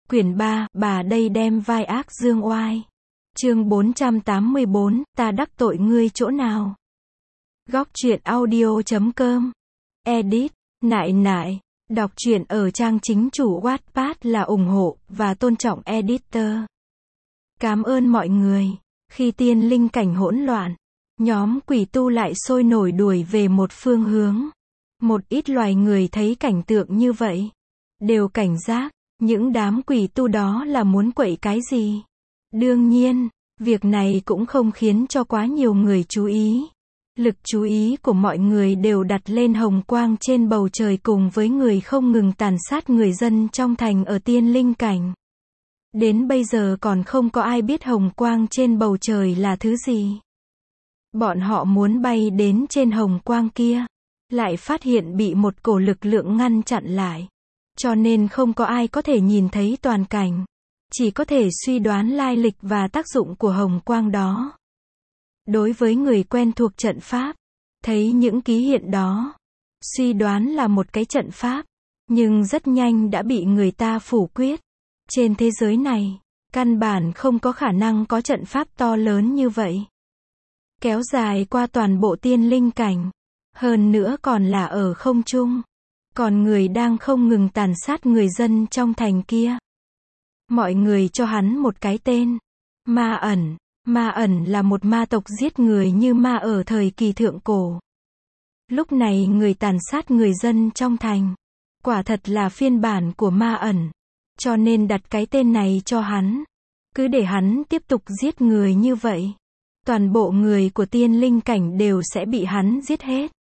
Quyển 3, bà đây đem vai ác dương oai. Chương 484, ta đắc tội ngươi chỗ nào? Góc truyện audio.com. Edit, nại nại. Đọc truyện ở trang chính chủ Wattpad là ủng hộ và tôn trọng editor. Cảm ơn mọi người. Khi tiên linh cảnh hỗn loạn, nhóm quỷ tu lại sôi nổi đuổi về một phương hướng. Một ít loài người thấy cảnh tượng như vậy, đều cảnh giác. Những đám quỷ tu đó là muốn quậy cái gì? Đương nhiên, việc này cũng không khiến cho quá nhiều người chú ý. Lực chú ý của mọi người đều đặt lên hồng quang trên bầu trời cùng với người không ngừng tàn sát người dân trong thành ở tiên linh cảnh. Đến bây giờ còn không có ai biết hồng quang trên bầu trời là thứ gì. Bọn họ muốn bay đến trên hồng quang kia, lại phát hiện bị một cổ lực lượng ngăn chặn lại. Cho nên không có ai có thể nhìn thấy toàn cảnh, chỉ có thể suy đoán lai lịch và tác dụng của hồng quang đó. Đối với người quen thuộc trận pháp, thấy những ký hiện đó, suy đoán là một cái trận pháp, nhưng rất nhanh đã bị người ta phủ quyết. Trên thế giới này, căn bản không có khả năng có trận pháp to lớn như vậy, kéo dài qua toàn bộ tiên linh cảnh, hơn nữa còn là ở không trung. Còn người đang không ngừng tàn sát người dân trong thành kia. Mọi người cho hắn một cái tên. Ma ẩn. Ma ẩn là một ma tộc giết người như ma ở thời kỳ thượng cổ. Lúc này người tàn sát người dân trong thành. Quả thật là phiên bản của ma ẩn. Cho nên đặt cái tên này cho hắn. Cứ để hắn tiếp tục giết người như vậy, toàn bộ người của tiên linh cảnh đều sẽ bị hắn giết hết.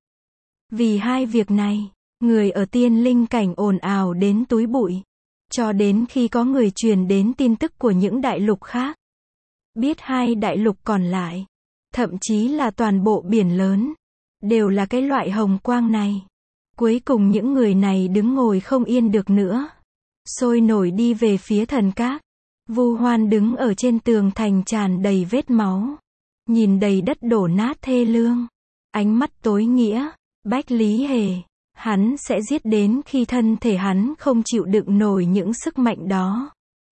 Vì hai việc này, người ở tiên linh cảnh ồn ào đến túi bụi. Cho đến khi có người truyền đến tin tức của những đại lục khác. Biết hai đại lục còn lại, thậm chí là toàn bộ biển lớn, đều là cái loại hồng quang này. Cuối cùng những người này đứng ngồi không yên được nữa, sôi nổi đi về phía thần các. Vu Hoan đứng ở trên tường thành tràn đầy vết máu, nhìn đầy đất đổ nát thê lương, ánh mắt tối nghĩa. Bách Lý Hề, hắn sẽ giết đến khi thân thể hắn không chịu đựng nổi những sức mạnh đó,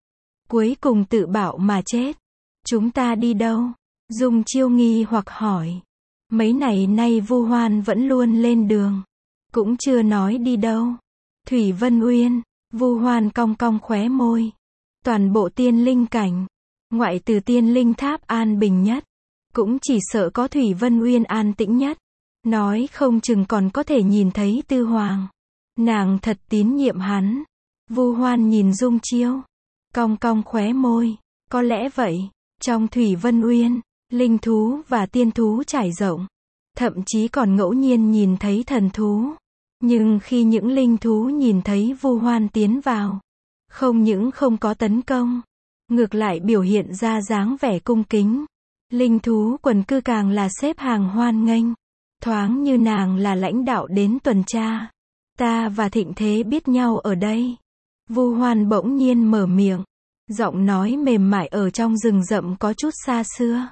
cuối cùng tự bạo mà chết. Chúng ta đi đâu? Dung Chiêu nghi hoặc hỏi. Mấy ngày nay Vu Hoan vẫn luôn lên đường, cũng chưa nói đi đâu. Thủy Vân Uyên. Vu Hoan cong cong khóe môi. Toàn bộ tiên linh cảnh, ngoại trừ tiên linh tháp an bình nhất, cũng chỉ sợ có Thủy Vân Uyên an tĩnh nhất. Nói không chừng còn có thể nhìn thấy Tư Hoàng. Nàng thật tín nhiệm hắn. Vu Hoan nhìn Dung Chiêu, cong cong khóe môi. Có lẽ vậy. Trong Thủy Vân Uyên, linh thú và tiên thú trải rộng, thậm chí còn ngẫu nhiên nhìn thấy thần thú. Nhưng khi những linh thú nhìn thấy Vu Hoan tiến vào, không những không có tấn công, ngược lại biểu hiện ra dáng vẻ cung kính. Linh thú quần cư càng là xếp hàng hoan nghênh, thoáng như nàng là lãnh đạo đến tuần tra. Ta và Thịnh Thế biết nhau ở đây. Vu Hoan bỗng nhiên mở miệng, giọng nói mềm mại ở trong rừng rậm có chút xa xưa.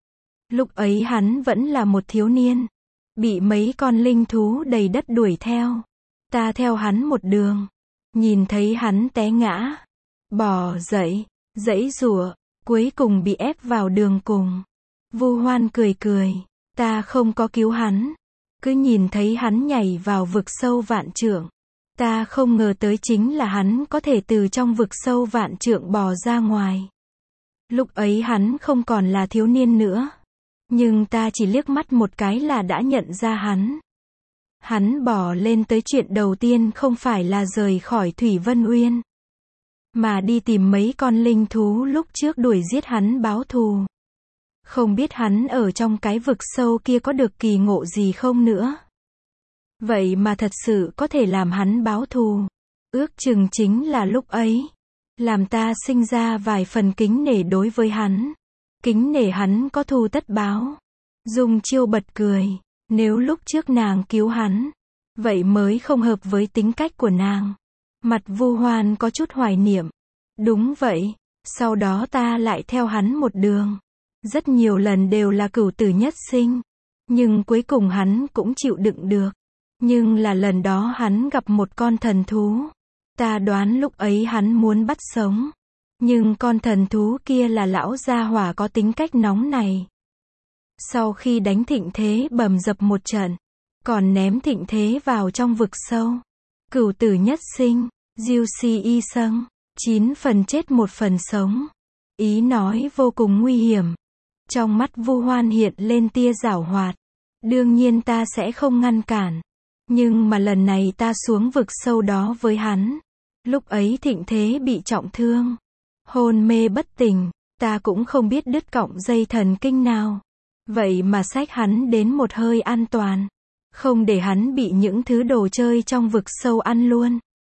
Lúc ấy hắn vẫn là một thiếu niên, bị mấy con linh thú đầy đất đuổi theo. Ta theo hắn một đường, nhìn thấy hắn té ngã, bò dậy, giãy giụa, cuối cùng bị ép vào đường cùng. Vu Hoan cười cười, ta không có cứu hắn, cứ nhìn thấy hắn nhảy vào vực sâu vạn trượng. Ta không ngờ tới chính là hắn có thể từ trong vực sâu vạn trượng bò ra ngoài. Lúc ấy hắn không còn là thiếu niên nữa, nhưng ta chỉ liếc mắt một cái là đã nhận ra hắn. Hắn bò lên tới chuyện đầu tiên không phải là rời khỏi Thủy Vân Uyên, mà đi tìm mấy con linh thú lúc trước đuổi giết hắn báo thù. Không biết hắn ở trong cái vực sâu kia có được kỳ ngộ gì không nữa. Vậy mà thật sự có thể làm hắn báo thù. Ước chừng chính là lúc ấy, làm ta sinh ra vài phần kính nể đối với hắn. Kính nể hắn có thù tất báo. Dung Chiêu bật cười. Nếu lúc trước nàng cứu hắn, vậy mới không hợp với tính cách của nàng. Mặt Vu Hoan có chút hoài niệm. Đúng vậy, sau đó ta lại theo hắn một đường. Rất nhiều lần đều là cửu tử nhất sinh, nhưng cuối cùng hắn cũng chịu đựng được. Nhưng là lần đó hắn gặp một con thần thú. Ta đoán lúc ấy hắn muốn bắt sống. Nhưng con thần thú kia là lão gia hỏa có tính cách nóng này. Sau khi đánh Thịnh Thế bầm dập một trận, còn ném Thịnh Thế vào trong vực sâu. Cửu tử nhất sinh, diêu si y sâng, 9 phần chết 1 phần sống. Ý nói vô cùng nguy hiểm. Trong mắt Vu Hoan hiện lên tia giảo hoạt. Đương nhiên ta sẽ không ngăn cản. Nhưng mà lần này ta xuống vực sâu đó với hắn. Lúc ấy Thịnh Thế bị trọng thương. Hôn mê bất tỉnh, ta cũng không biết đứt cọng dây thần kinh nào. Vậy mà xách hắn đến một hơi an toàn. Không để hắn bị những thứ đồ chơi trong vực sâu ăn luôn.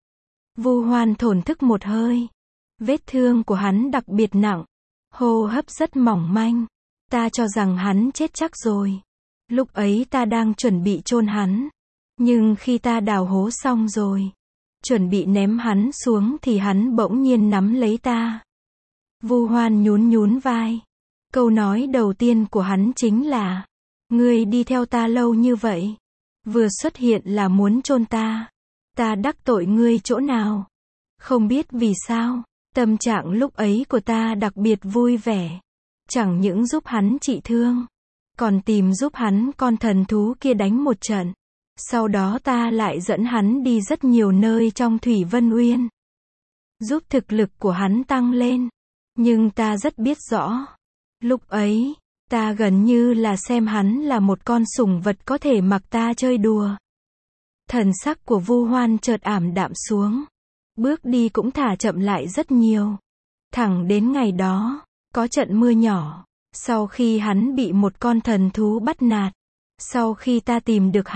Vu Hoan thổn thức một hơi. Vết thương của hắn đặc biệt nặng. Hô hấp rất mỏng manh. Ta cho rằng hắn chết chắc rồi. Lúc ấy ta đang chuẩn bị chôn hắn. Nhưng khi ta đào hố xong rồi, chuẩn bị ném hắn xuống thì hắn bỗng nhiên nắm lấy ta. Vu Hoan nhún nhún vai. Câu nói đầu tiên của hắn chính là: ngươi đi theo ta lâu như vậy, vừa xuất hiện là muốn chôn ta. Ta đắc tội ngươi chỗ nào? Không biết vì sao, tâm trạng lúc ấy của ta đặc biệt vui vẻ. Chẳng những giúp hắn trị thương, còn tìm giúp hắn con thần thú kia đánh một trận. Sau đó ta lại dẫn hắn đi rất nhiều nơi trong Thủy Vân Uyên, giúp thực lực của hắn tăng lên. Nhưng ta rất biết rõ, lúc ấy, ta gần như là xem hắn là một con sủng vật có thể mặc ta chơi đùa. Thần sắc của Vu Hoan chợt ảm đạm xuống. Bước đi cũng thả chậm lại rất nhiều. Thẳng đến ngày đó, có trận mưa nhỏ. Sau khi hắn bị một con thần thú bắt nạt. Sau khi ta tìm được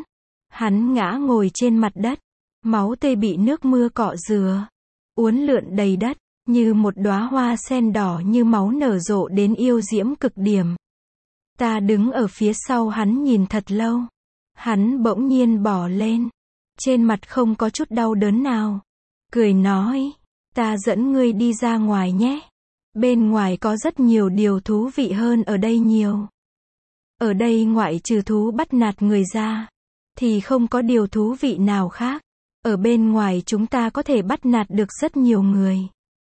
hắn ngã ngồi trên mặt đất. Máu tươi bị nước mưa cọ rửa, uốn lượn đầy đất, như một đóa hoa sen đỏ như máu nở rộ đến yêu diễm cực điểm. Ta đứng ở phía sau hắn nhìn thật lâu. Hắn bỗng nhiên bò lên. Trên mặt không có chút đau đớn nào. Cười nói, ta dẫn ngươi đi ra ngoài nhé. Bên ngoài có rất nhiều điều thú vị hơn ở đây nhiều. Ở đây ngoại trừ thú bắt nạt người ra, thì không có điều thú vị nào khác. Ở bên ngoài chúng ta có thể bắt nạt được rất nhiều người.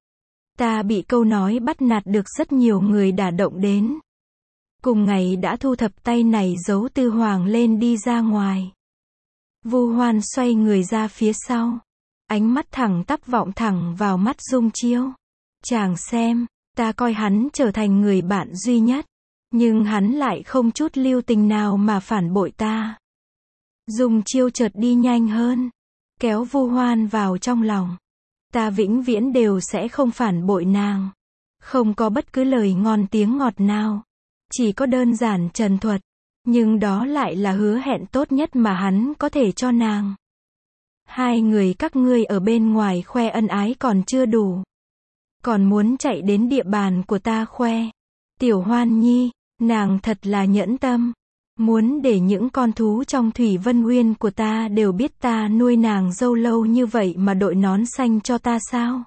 Ta bị câu nói bắt nạt được rất nhiều người đả động đến. Cùng ngày đã thu thập tay này giấu Tư Hoàng lên đi ra ngoài. Vu Hoan xoay người ra phía sau. Ánh mắt thẳng tắp vọng thẳng vào mắt Dung Chiêu. Chàng xem, ta coi hắn trở thành người bạn duy nhất. Nhưng hắn lại không chút lưu tình nào mà phản bội ta. Dung Chiêu chợt đi nhanh hơn. Kéo Vu Hoan vào trong lòng. Ta vĩnh viễn đều sẽ không phản bội nàng. Không có bất cứ lời ngon tiếng ngọt nào. Chỉ có đơn giản trần thuật. Nhưng đó lại là hứa hẹn tốt nhất mà hắn có thể cho nàng. Hai người các ngươi ở bên ngoài khoe ân ái còn chưa đủ. Còn muốn chạy đến địa bàn của ta khoe. Tiểu Hoan Nhi, nàng thật là nhẫn tâm. Muốn để những con thú trong Thủy Vân Uyên của ta đều biết ta nuôi nàng dâu lâu như vậy mà đội nón xanh cho ta sao?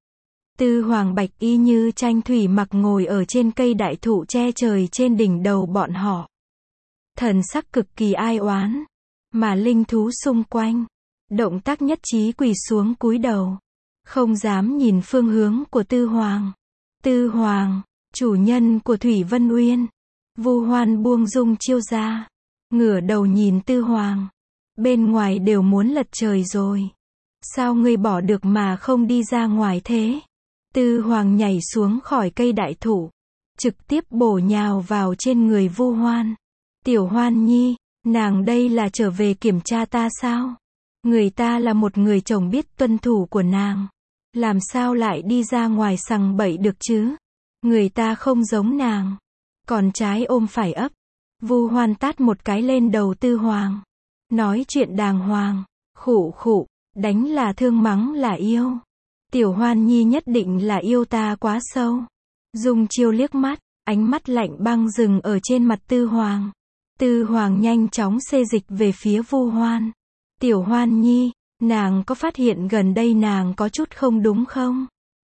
Tư Hoàng bạch y như tranh thủy mặc ngồi ở trên cây đại thụ che trời trên đỉnh đầu bọn họ. Thần sắc cực kỳ ai oán. Mà linh thú xung quanh, động tác nhất trí quỳ xuống cúi đầu. Không dám nhìn phương hướng của Tư Hoàng. Tư Hoàng, chủ nhân của Thủy Vân Uyên. Vu Hoan buông Dung Chiêu ra. Ngửa đầu nhìn Tư Hoàng. Bên ngoài đều muốn lật trời rồi. Sao ngươi bỏ được mà không đi ra ngoài thế? Tư Hoàng nhảy xuống khỏi cây đại thụ. Trực tiếp bổ nhào vào trên người Vu Hoan. Tiểu Hoan Nhi, nàng đây là trở về kiểm tra ta sao? Người ta là một người chồng biết tuân thủ của nàng. Làm sao lại đi ra ngoài sằng bậy được chứ? Người ta không giống nàng. Còn trái ôm phải ấp. Vu Hoan tát một cái lên đầu Tư Hoàng. Nói chuyện đàng hoàng. Khụ khụ, đánh là thương mắng là yêu. Tiểu Hoan Nhi nhất định là yêu ta quá sâu. Dung Chiêu liếc mắt, ánh mắt lạnh băng dừng ở trên mặt Tư Hoàng. Tư Hoàng nhanh chóng xê dịch về phía Vu Hoan. Tiểu Hoan Nhi, nàng có phát hiện gần đây nàng có chút không đúng không?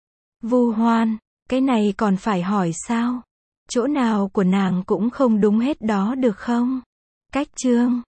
Vu Hoan, cái này còn phải hỏi sao? Chỗ nào của nàng cũng không đúng hết đó được không? Cách chương